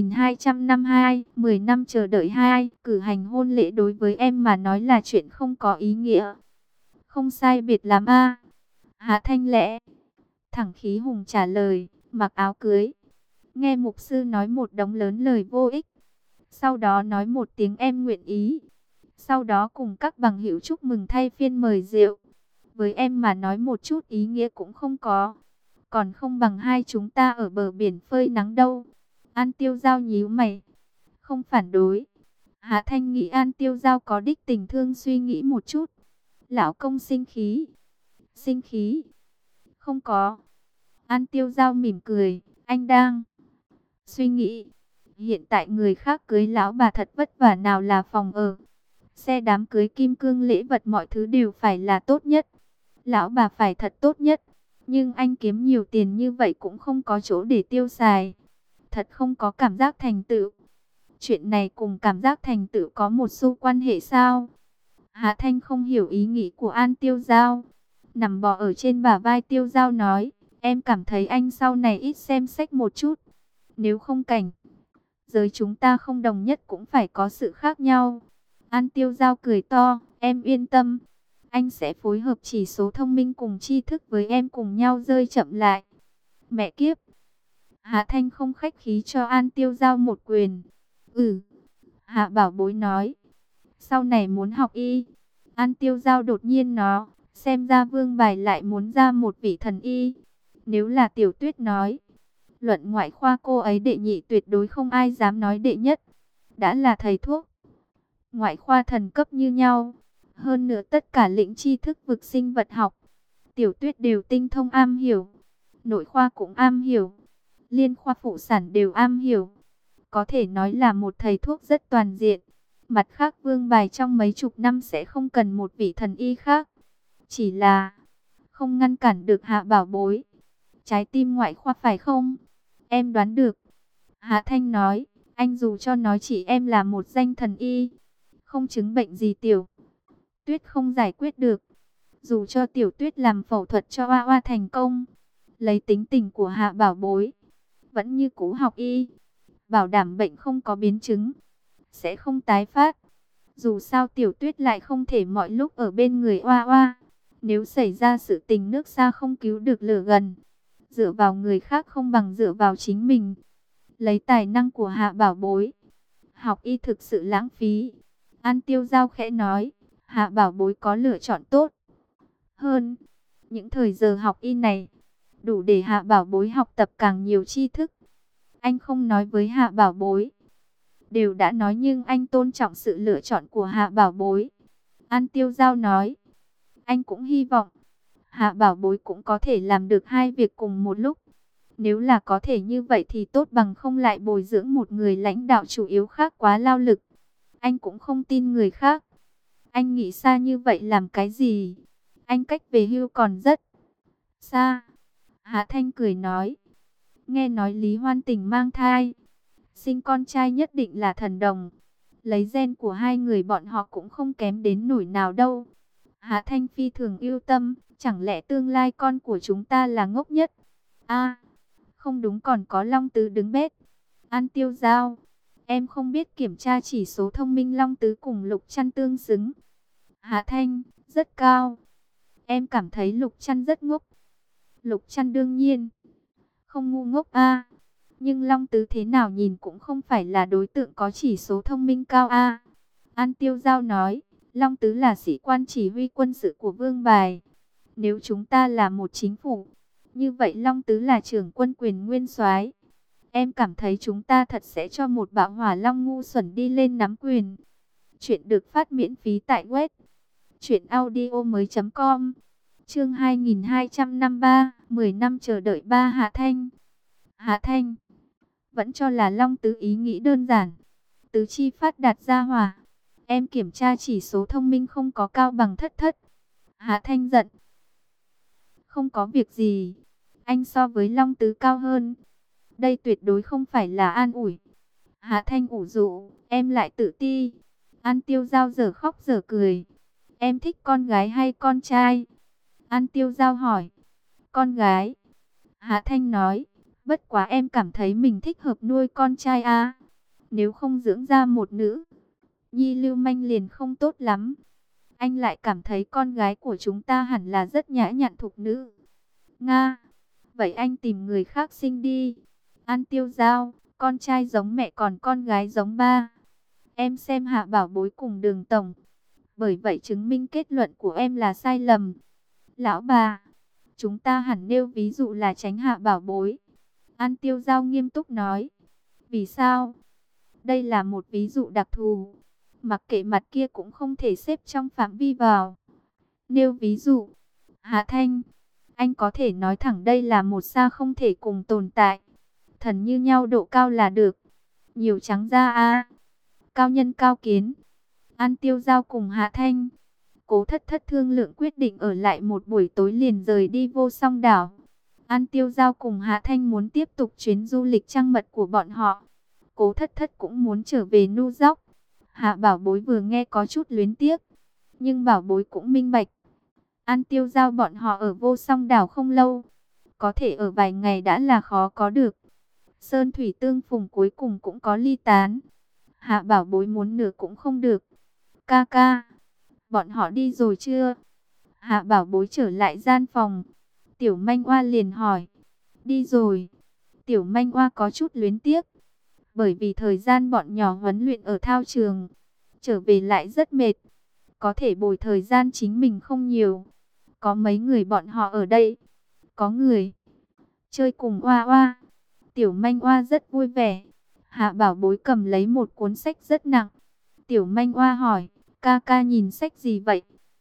2252, 10 năm chờ đợi 2, cử hành hôn lễ đối với em mà nói là chuyện không có ý nghĩa. Không sai biệt lắm a. Hạ Thanh lẽ thẳng khí hùng trả lời, mặc áo cưới. Nghe mục sư nói một đống lớn lời vô ích. Sau đó nói một tiếng em nguyện ý. Sau đó cùng các bằng hữu chúc mừng thay phiên mời rượu. Với em mà nói một chút ý nghĩa cũng không có. Còn không bằng hai chúng ta ở bờ biển phơi nắng đâu. An Tiêu Giao nhíu mày, không phản đối. Hạ Thanh nghĩ An Tiêu Giao có đích tình thương suy nghĩ một chút. Lão công sinh khí. Sinh khí? Không có. An Tiêu Giao mỉm cười, anh đang suy nghĩ. Hiện tại người khác cưới lão bà thật vất vả, nào là phòng ở, xe đám cưới, kim cương lễ vật, mọi thứ đều phải là tốt nhất. Lão bà phải thật tốt nhất. Nhưng anh kiếm nhiều tiền như vậy cũng không có chỗ để tiêu xài. Thật không có cảm giác thành tựu. Chuyện này cùng cảm giác thành tựu có một xu quan hệ sao? Hạ Thanh không hiểu ý nghĩ của An Tiêu Giao. Nằm bò ở trên bả vai Tiêu Giao nói, em cảm thấy anh sau này ít xem sách một chút. Nếu không cảnh giới chúng ta không đồng nhất cũng phải có sự khác nhau. An Tiêu Giao cười to, em yên tâm. Anh sẽ phối hợp chỉ số thông minh cùng tri thức với em cùng nhau rơi chậm lại. Mẹ kiếp. Hạ Thanh không khách khí cho An Tiêu Giao một quyền. Hạ Bảo Bối nói, sau này muốn học y. An Tiêu Giao đột nhiên nó, xem ra Vương Bài lại muốn ra một vị thần y. Nếu là Tiểu Tuyết nói, luận ngoại khoa cô ấy đệ nhị tuyệt đối không ai dám nói đệ nhất. Đã là thầy thuốc ngoại khoa thần cấp như nhau. Hơn nữa tất cả lĩnh tri thức vực sinh vật học, Tiểu Tuyết đều tinh thông am hiểu. Nội khoa cũng am hiểu, liên khoa phụ sản đều am hiểu. Có thể nói là một thầy thuốc rất toàn diện. Mặt khác Vương Bài trong mấy chục năm sẽ không cần một vị thần y khác. Chỉ là không ngăn cản được Hạ Bảo Bối. Trái tim ngoại khoa phải không? Em đoán được. Hạ Thanh nói, anh dù cho nói chỉ em là một danh thần y, không chứng bệnh gì Tiểu Tuyết không giải quyết được. Dù cho Tiểu Tuyết làm phẫu thuật cho Oa Oa thành công, lấy tính tình của Hạ Bảo Bối, vẫn như cũ học y, bảo đảm bệnh không có biến chứng, sẽ không tái phát. Dù sao Tiểu Tuyết lại không thể mọi lúc ở bên người Oa Oa. Nếu xảy ra sự tình nước xa không cứu được lửa gần, dựa vào người khác không bằng dựa vào chính mình. Lấy tài năng của Hạ Bảo Bối, học y thực sự lãng phí. An Tiêu Giao khẽ nói, Hạ Bảo Bối có lựa chọn tốt hơn. Những thời giờ học y này, đủ để Hạ Bảo Bối học tập càng nhiều tri thức. Anh không nói với Hạ Bảo Bối, đều đã nói, nhưng anh tôn trọng sự lựa chọn của Hạ Bảo Bối. An Tiêu Giao nói, anh cũng hy vọng Hạ Bảo Bối cũng có thể làm được hai việc cùng một lúc. Nếu là có thể như vậy thì tốt, bằng không lại bồi dưỡng một người lãnh đạo chủ yếu khác quá lao lực. Anh cũng không tin người khác. Anh nghĩ xa như vậy làm cái gì? Anh cách về hưu còn rất xa. Hạ Thanh cười nói, nghe nói Lý Hoan Tình mang thai, sinh con trai nhất định là thần đồng. Lấy gen của hai người bọn họ cũng không kém đến nổi nào đâu. Hạ Thanh phi thường yêu tâm, chẳng lẽ tương lai con của chúng ta là ngốc nhất? Không đúng, còn có Long Tứ đứng bét. An Tiêu Giao, em không biết kiểm tra chỉ số thông minh Long Tứ cùng Lục Trăn tương xứng. Hạ Thanh, rất cao. Em cảm thấy Lục Trăn rất ngốc. Lục Trăn đương nhiên không ngu ngốc nhưng Long Tứ thế nào nhìn cũng không phải là đối tượng có chỉ số thông minh cao An Tiêu Giao nói, Long Tứ là sĩ quan chỉ huy quân sự của Vương Bài. Nếu chúng ta là một chính phủ, như vậy Long Tứ là trưởng quân quyền nguyên soái. Em cảm thấy chúng ta thật sẽ cho một bạo hỏa long ngu xuẩn đi lên nắm quyền. Chuyện được phát miễn phí tại web truyệnaudiomoi.com. Chương 2253, 10 năm chờ đợi ba. Hạ Thanh vẫn cho là Long Tứ ý nghĩ đơn giản, tứ chi phát đạt ra hỏa. Em kiểm tra chỉ số thông minh không có cao bằng Thất Thất. Hạ Thanh giận, không có việc gì, anh so với Long Tứ cao hơn. Đây tuyệt đối không phải là an ủi. Hạ Thanh ủ rũ, em lại tự ti. An Tiêu Giao giờ khóc giờ cười. Em thích con gái hay con trai? An Tiêu Giao hỏi. Con gái. Hạ Thanh nói, bất quá em cảm thấy mình thích hợp nuôi con trai Nếu không dưỡng ra một nữ nhi lưu manh liền không tốt lắm. Anh lại cảm thấy con gái của chúng ta hẳn là rất nhã nhặn thục nữ. Nga, vậy anh tìm người khác sinh đi. An Tiêu Giao, con trai giống mẹ còn con gái giống ba. Em xem Hạ Bảo Bối cùng Đường Tổng, bởi vậy chứng minh kết luận của em là sai lầm. Lão bà, chúng ta hẳn nêu ví dụ là tránh Hạ Bảo Bối. An Tiêu Giao nghiêm túc nói. Vì sao? Đây là một ví dụ đặc thù. Mặc kệ mặt kia cũng không thể xếp trong phạm vi vào. Nêu ví dụ, Hạ Thanh, anh có thể nói thẳng đây là một sao không thể cùng tồn tại. Thần như nhau độ cao là được. Nhiều trắng da a. Cao nhân cao kiến. An Tiêu Giao cùng Hạ Thanh, Cố Thất Thất thương lượng quyết định ở lại một buổi tối liền rời đi Vô Song Đảo. An Tiêu Giao cùng Hạ Thanh muốn tiếp tục chuyến du lịch trăng mật của bọn họ. Cố Thất Thất cũng muốn trở về Nu Dốc. Hạ Bảo Bối vừa nghe có chút luyến tiếc, nhưng Bảo Bối cũng minh bạch. An Tiêu Giao bọn họ ở Vô Song Đảo không lâu, có thể ở vài ngày đã là khó có được. Sơn thủy tương phùng cuối cùng cũng có ly tán. Hạ Bảo Bối muốn nửa cũng không được. Ca ca, bọn họ đi rồi chưa? Hạ Bảo Bối trở lại gian phòng. Tiểu Manh Oa liền hỏi. Đi rồi. Tiểu Manh Oa có chút luyến tiếc, bởi vì thời gian bọn nhỏ huấn luyện ở thao trường, trở về lại rất mệt. Có thể bồi thời gian chính mình không nhiều. Có mấy người bọn họ ở đây. Có người chơi cùng Oa Oa. Tiểu Manh Oa rất vui vẻ. Hạ Bảo Bối cầm lấy một cuốn sách rất nặng. Tiểu Manh Oa hỏi, ca ca nhìn sách gì vậy?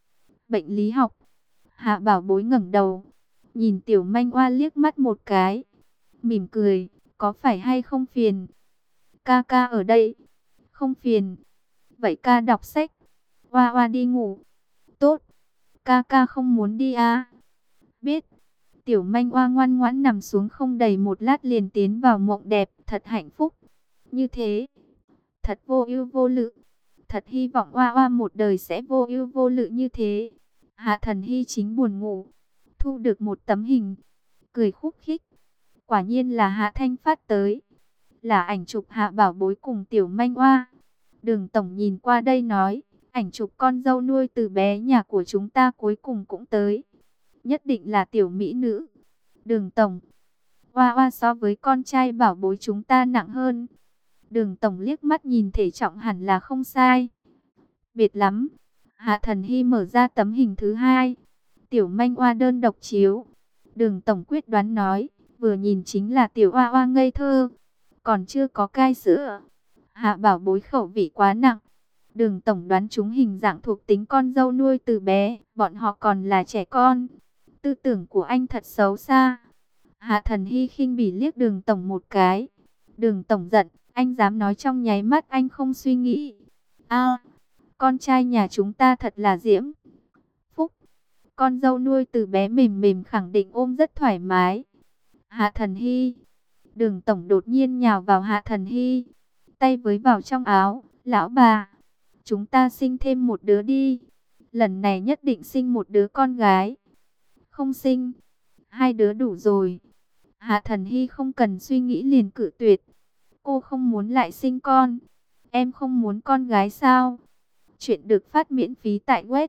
Bệnh lý học. Hạ Bảo Bối ngẩng đầu, nhìn Tiểu Manh Oa liếc mắt một cái, mỉm cười, có phải hay không phiền? Ca ca ở đây. Không phiền. Vậy ca đọc sách. Oa Oa đi ngủ. Tốt. Ca ca không muốn đi à? Biết. Tiểu Manh Oa ngoan ngoãn nằm xuống không đầy một lát liền tiến vào mộng đẹp, thật hạnh phúc. Như thế, thật vô ưu vô lự. Thật hy vọng Oa Oa một đời sẽ vô ưu vô lự như thế. Hạ Thần Hy chính buồn ngủ, thu được một tấm hình, cười khúc khích. Quả nhiên là Hạ Thanh phát tới. Là ảnh chụp Hạ Bảo Bối cùng Tiểu Manh Oa. Đường tổng nhìn qua đây nói, ảnh chụp con dâu nuôi từ bé nhà của chúng ta cuối cùng cũng tới. Nhất định là tiểu mỹ nữ. Đường tổng, Oa Oa so với con trai Bảo Bối chúng ta nặng hơn. Đường tổng liếc mắt nhìn thể trọng hẳn là không sai. Biệt lắm. Hạ Thần Hy mở ra tấm hình thứ hai. Tiểu Manh Oa đơn độc chiếu. Đường tổng quyết đoán nói, vừa nhìn chính là tiểu Oa Oa ngây thơ, còn chưa có cai sữa. Hạ Bảo Bối khẩu vị quá nặng. Đường tổng đoán chúng hình dạng thuộc tính con dâu nuôi từ bé, bọn họ còn là trẻ con. Tư tưởng của anh thật xấu xa. Hạ Thần Hy khinh bỉ liếc đường tổng một cái. Đường tổng giận, anh dám nói trong nháy mắt anh không suy nghĩ. A, con trai nhà chúng ta thật là diễm phúc. Con dâu nuôi từ bé mềm mềm khẳng định ôm rất thoải mái. Hạ Thần Hy. Đường tổng đột nhiên nhào vào Hạ Thần Hy, tay với vào trong áo. Lão bà, chúng ta sinh thêm một đứa đi. Lần này nhất định sinh một đứa con gái. Không sinh, hai đứa đủ rồi. Hạ Thần Hy không cần suy nghĩ liền cự tuyệt. Cô không muốn lại sinh con. Em không muốn con gái sao? Chuyện được phát miễn phí tại web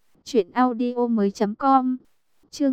truyệnaudiomoi.com. Chương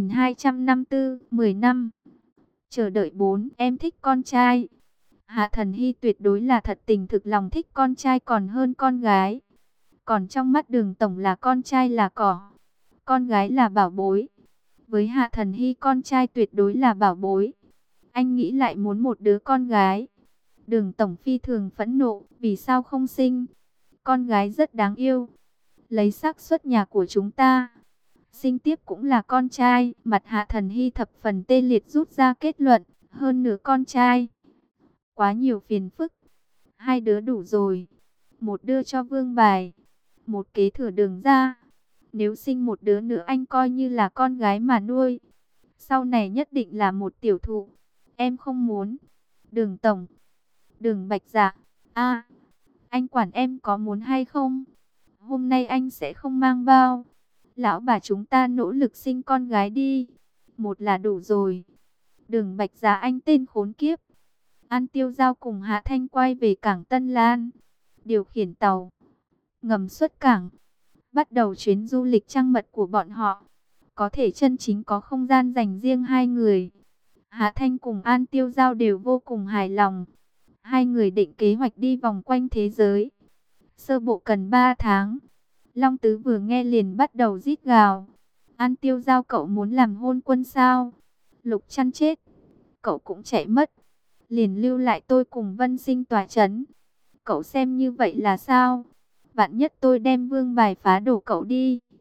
2254, 10 năm. Chờ đợi 4, em thích con trai. Hạ Thần Hy tuyệt đối là thật tình thực lòng thích con trai còn hơn con gái. Còn trong mắt đường tổng là con trai là cỏ, con gái là bảo bối. Với Hạ Thần Hy con trai tuyệt đối là bảo bối. Anh nghĩ lại muốn một đứa con gái. Đường tổng phi thường phẫn nộ, vì sao không sinh? Con gái rất đáng yêu. Lấy xác suất nhà của chúng ta, sinh tiếp cũng là con trai. Mặt Hạ Thần Hy thập phần tê liệt rút ra kết luận, hơn nửa con trai. Quá nhiều phiền phức. Hai đứa đủ rồi. Một đưa cho Vương Bài, một kế thừa Đường ra. Nếu sinh một đứa nữa anh coi như là con gái mà nuôi. Sau này nhất định là một tiểu thụ. Em không muốn. Đường tổng. Đường Bạch Dạ. A, anh quản em có muốn hay không? Hôm nay anh sẽ không mang bao. Lão bà chúng ta nỗ lực sinh con gái đi. Một là đủ rồi. Đường Bạch Dạ anh tên khốn kiếp. An Tiêu Giao cùng Hạ Thanh quay về cảng Tân Lan. Điều khiển tàu ngầm xuất cảng, bắt đầu chuyến du lịch trăng mật của bọn họ. Có thể chân chính có không gian dành riêng hai người. Hạ Thanh cùng An Tiêu Giao đều vô cùng hài lòng. Hai người định kế hoạch đi vòng quanh thế giới. Sơ bộ cần 3 tháng. Long Tứ vừa nghe liền bắt đầu rít gào. An Tiêu Giao cậu muốn làm hôn quân sao? Lục Chăn chết, cậu cũng chạy mất. Liền lưu lại tôi cùng Vân Sinh tỏa chấn. Cậu xem như vậy là sao? Vạn nhất tôi đem Vương Bài phá đổ cậu đi.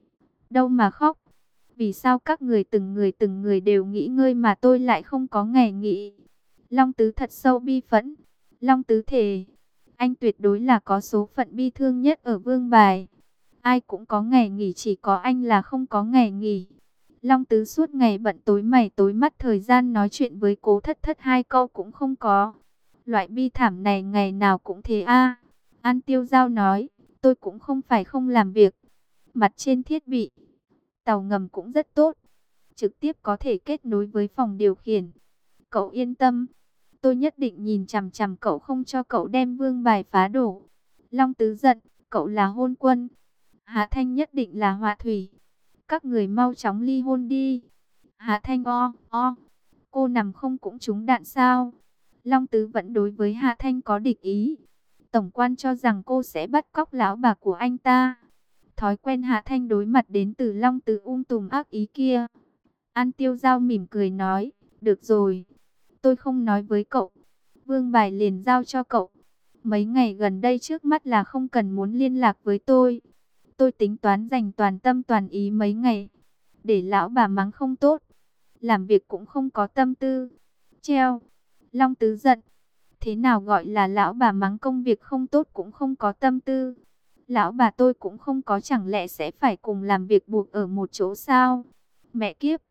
Đâu mà khóc? Vì sao các người từng người đều nghỉ ngơi mà tôi lại không có ngày nghỉ? Long Tứ thật sâu bi phẫn. Long Tứ thề, anh tuyệt đối là có số phận bi thương nhất ở Vương Bài. Ai cũng có ngày nghỉ, chỉ có anh là không có ngày nghỉ. Long Tứ suốt ngày bận tối mày tối mắt, thời gian nói chuyện với Cố Thất Thất 2 câu cũng không có. Loại bi thảm này ngày nào cũng thế a. An Tiêu Giao nói, tôi cũng không phải không làm việc. Mặt trên thiết bị tàu ngầm cũng rất tốt, trực tiếp có thể kết nối với phòng điều khiển. Cậu yên tâm, tôi nhất định nhìn chằm chằm cậu, không cho cậu đem Vương Bài phá đổ. Long Tứ giận, cậu là hôn quân, Hạ Thanh nhất định là họa thủy. Các người mau chóng ly hôn đi. Hạ Thanh cô nằm không cũng trúng đạn sao? Long Tứ vẫn đối với Hạ Thanh có địch ý. Tổng quan cho rằng cô sẽ bắt cóc lão bà của anh ta. Thói quen Hạ Thanh đối mặt đến từ Long Tứ tùm ác ý kia. An Tiêu Giao mỉm cười nói, được rồi, tôi không nói với cậu. Vương Bài liền giao cho cậu. Mấy ngày gần đây trước mắt là không cần muốn liên lạc với tôi. Tôi tính toán dành toàn tâm toàn ý mấy ngày. Để lão bà mắng không tốt. Làm việc cũng không có tâm tư. Treo. Long Tứ giận. Thế nào gọi là lão bà mắng công việc không tốt cũng không có tâm tư? Lão bà tôi cũng không có, chẳng lẽ sẽ phải cùng làm việc buộc ở một chỗ sao? Mẹ kiếp.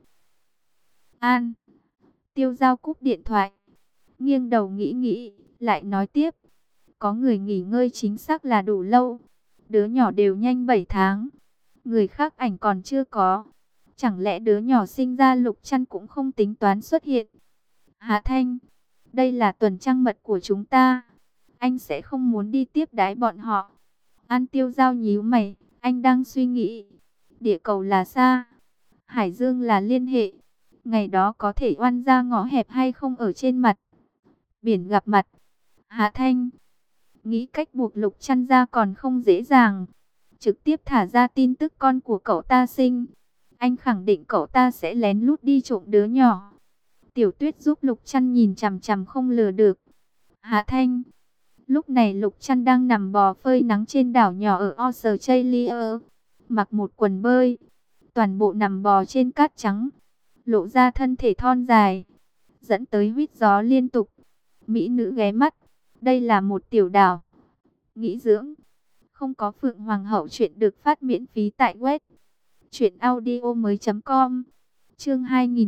An. Tiêu Giao cúp điện thoại. Nghiêng đầu nghĩ nghĩ, lại nói tiếp. Có người nghỉ ngơi chính xác là đủ lâu. Đứa nhỏ đều nhanh 7 tháng. Người khác ảnh còn chưa có. Chẳng lẽ đứa nhỏ sinh ra Lục Trăn cũng không tính toán xuất hiện? Hạ Thanh, đây là tuần trăng mật của chúng ta. Anh sẽ không muốn đi tiếp đãi bọn họ. An Tiêu Giao nhíu mày, anh đang suy nghĩ. Địa cầu là xa, Hải Dương là liên hệ. Ngày đó có thể oan ra ngõ hẹp hay không ở trên mặt biển gặp mặt. Hạ Thanh, nghĩ cách buộc Lục Trăn ra còn không dễ dàng. Trực tiếp thả ra tin tức con của cậu ta sinh. Anh khẳng định cậu ta sẽ lén lút đi trộm đứa nhỏ. Tiểu Tuyết giúp Lục Trăn nhìn chằm chằm không lừa được. Hạ Thanh. Lúc này Lục Trăn đang nằm bò phơi nắng trên đảo nhỏ ở Australia. Mặc một quần bơi. Toàn bộ nằm bò trên cát trắng. Lộ ra thân thể thon dài. Dẫn tới huýt gió liên tục. Mỹ nữ ghé mắt. Đây là một tiểu đảo. Nghỉ dưỡng. Không có Phượng Hoàng hậu, chuyện được phát miễn phí tại web truyệnaudiomoi.com. Chương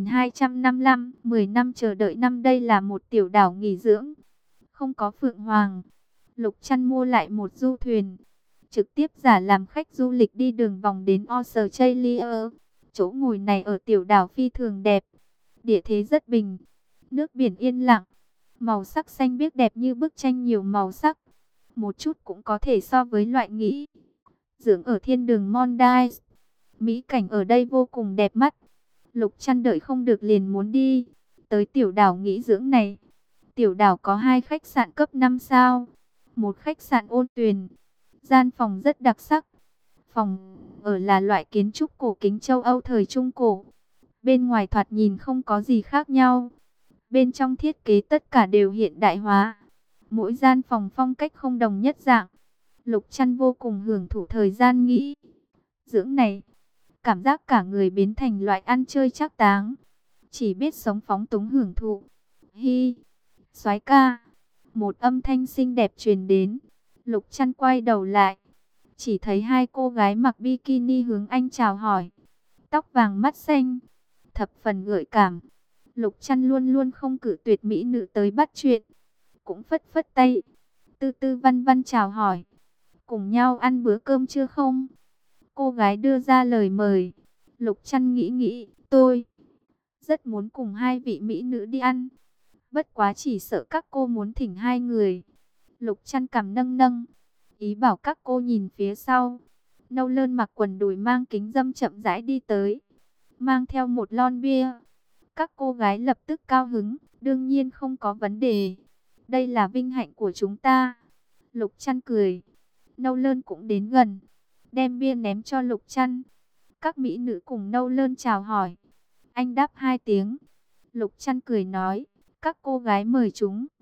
2255, 10 năm chờ đợi năm. Đây là một tiểu đảo nghỉ dưỡng, không có Phượng Hoàng. Lục Trăn mua lại một du thuyền, trực tiếp giả làm khách du lịch đi đường vòng đến Australia. Chỗ ngồi này ở tiểu đảo phi thường đẹp, địa thế rất bình, nước biển yên lặng, màu sắc xanh biếc đẹp như bức tranh nhiều màu sắc. Một chút cũng có thể so với loại nghỉ dưỡng ở thiên đường Maldives. Mỹ cảnh ở đây vô cùng đẹp mắt. Lục Trăn đợi không được liền muốn đi tới tiểu đảo nghỉ dưỡng này. Tiểu đảo có 2 khách sạn cấp 5 sao, một khách sạn ôn tuyền. Gian phòng rất đặc sắc. Phòng ở là loại kiến trúc cổ kính châu Âu thời Trung Cổ. Bên ngoài thoạt nhìn không có gì khác nhau. Bên trong thiết kế tất cả đều hiện đại hóa. Mỗi gian phòng phong cách không đồng nhất dạng. Lục Trăn vô cùng hưởng thụ thời gian nghỉ dưỡng này. Cảm giác cả người biến thành loại ăn chơi trác táng. Chỉ biết sống phóng túng hưởng thụ. Hi, soái ca. Một âm thanh xinh đẹp truyền đến. Lục Trăn quay đầu lại. Chỉ thấy 2 cô gái mặc bikini hướng anh chào hỏi. Tóc vàng mắt xanh. Thập phần gợi cảm. Lục Trăn luôn luôn không cự tuyệt mỹ nữ tới bắt chuyện. Cũng phất phất tay. Tư tư văn văn chào hỏi. Cùng nhau ăn bữa cơm chưa không? Cô gái đưa ra lời mời. Lục Trăn nghĩ nghĩ, tôi rất muốn cùng 2 vị mỹ nữ đi ăn. Bất quá chỉ sợ các cô muốn thỉnh 2 người. Lục Trăn cằm nâng nâng, ý bảo các cô nhìn phía sau. Nâu Lơn mặc quần đùi mang kính râm chậm rãi đi tới, mang theo một lon bia. Các cô gái lập tức cao hứng, đương nhiên không có vấn đề. Đây là vinh hạnh của chúng ta. Lục Trăn cười. Nâu Lơn cũng đến gần, đem bia ném cho Lục Trăn. Các mỹ nữ cùng Nâu Lơn chào hỏi. Anh đáp 2 tiếng. Lục Trăn cười nói, các cô gái mời chúng.